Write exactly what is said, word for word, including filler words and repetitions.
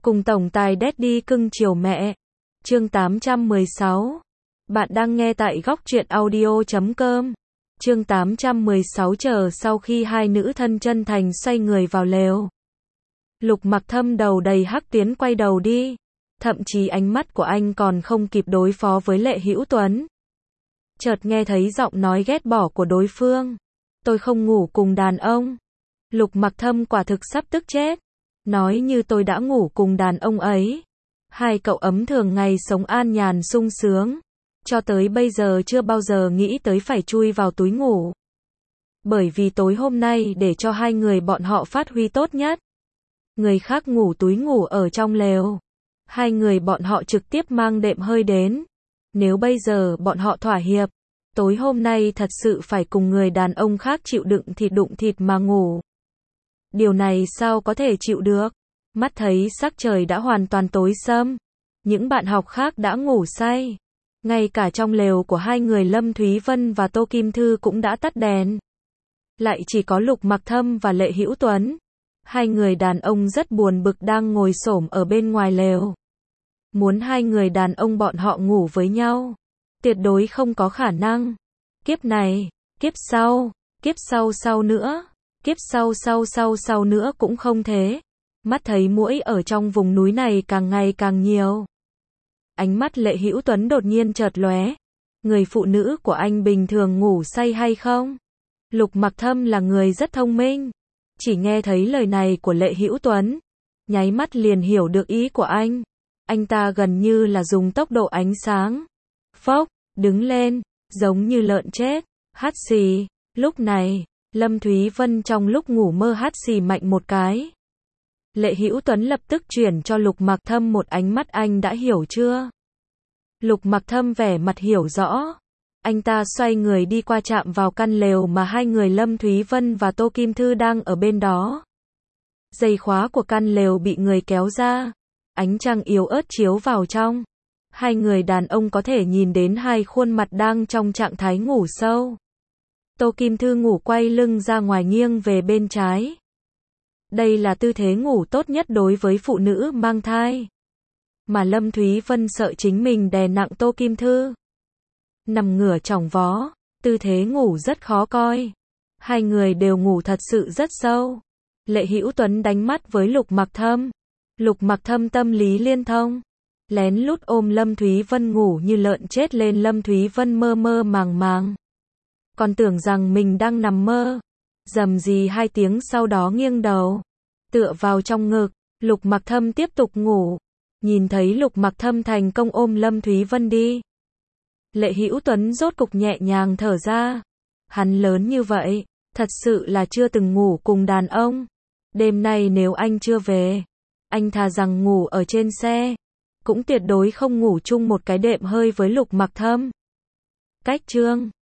Cùng tổng tài Daddy cưng chiều mẹ. Chương tám trăm mười sáu. Bạn đang nghe tại góc truyện audio chấm com. Chương tám trăm mười sáu. Chờ sau khi hai nữ thân chân thành xoay người vào lều, Lục Mặc Thâm đầu đầy hắc tuyến quay đầu đi. Thậm chí ánh mắt của anh còn không kịp đối phó với Lệ Hữu Tuấn, chợt nghe thấy giọng nói ghét bỏ của đối phương. Tôi không ngủ cùng đàn ông. Lục Mặc Thâm quả thực sắp tức chết. Nói như tôi đã ngủ cùng đàn ông ấy. Hai cậu ấm thường ngày sống an nhàn sung sướng, cho tới bây giờ chưa bao giờ nghĩ tới phải chui vào túi ngủ. Bởi vì tối hôm nay để cho hai người bọn họ phát huy tốt nhất, người khác ngủ túi ngủ ở trong lều, hai người bọn họ trực tiếp mang đệm hơi đến. Nếu bây giờ bọn họ thỏa hiệp, tối hôm nay thật sự phải cùng người đàn ông khác chịu đựng thịt đụng thịt mà ngủ. Điều này sao có thể chịu được? Mắt thấy sắc trời đã hoàn toàn tối sẫm, những bạn học khác đã ngủ say. Ngay cả trong lều của hai người Lâm Thúy Vân và Tô Kim Thư cũng đã tắt đèn. Lại chỉ có Lục Mặc Thâm và Lệ Hữu Tuấn. Hai người đàn ông rất buồn bực đang ngồi xổm ở bên ngoài lều. Muốn hai người đàn ông bọn họ ngủ với nhau, tuyệt đối không có khả năng. Kiếp này, kiếp sau, kiếp sau sau nữa, kiếp sau sau sau sau nữa cũng không thế. Mắt thấy muỗi ở trong vùng núi này càng ngày càng nhiều. Ánh mắt Lệ Hữu Tuấn đột nhiên chợt lóe. Người phụ nữ của anh bình thường ngủ say hay không? Lục Mặc Thâm là người rất thông minh. Chỉ nghe thấy lời này của Lệ Hữu Tuấn, nháy mắt liền hiểu được ý của anh. Anh ta gần như là dùng tốc độ ánh sáng, phốc, đứng lên, giống như lợn chết, hắt xì. Lúc này, Lâm Thúy Vân trong lúc ngủ mơ hắt xì mạnh một cái. Lệ Hữu Tuấn lập tức chuyển cho Lục Mặc Thâm một ánh mắt. Anh đã hiểu chưa? Lục Mặc Thâm vẻ mặt hiểu rõ. Anh ta xoay người đi qua chạm vào căn lều mà hai người Lâm Thúy Vân và Tô Kim Thư đang ở bên đó. Dây khóa của căn lều bị người kéo ra. Ánh trăng yếu ớt chiếu vào trong. Hai người đàn ông có thể nhìn đến hai khuôn mặt đang trong trạng thái ngủ sâu. Tô Kim Thư ngủ quay lưng ra ngoài nghiêng về bên trái. Đây là tư thế ngủ tốt nhất đối với phụ nữ mang thai. Mà Lâm Thúy Vân sợ chính mình đè nặng Tô Kim Thư, nằm ngửa chỏng vó, tư thế ngủ rất khó coi. Hai người đều ngủ thật sự rất sâu. Lệ Hữu Tuấn đánh mắt với Lục Mặc Thâm. Lục Mặc Thâm tâm lý liên thông, lén lút ôm Lâm Thúy Vân ngủ như lợn chết lên. Lâm Thúy Vân mơ mơ màng màng, còn tưởng rằng mình đang nằm mơ. Rầm rì hai tiếng sau đó nghiêng đầu, tựa vào trong ngực. Lục Mặc Thâm tiếp tục ngủ. Nhìn thấy Lục Mặc Thâm thành công ôm Lâm Thúy Vân đi, Lệ Hữu Tuấn rốt cục nhẹ nhàng thở ra. Hắn lớn như vậy, thật sự là chưa từng ngủ cùng đàn ông. Đêm nay nếu anh chưa về, anh thà rằng ngủ ở trên xe, cũng tuyệt đối không ngủ chung một cái đệm hơi với Lục Mặc Thâm. Cách chương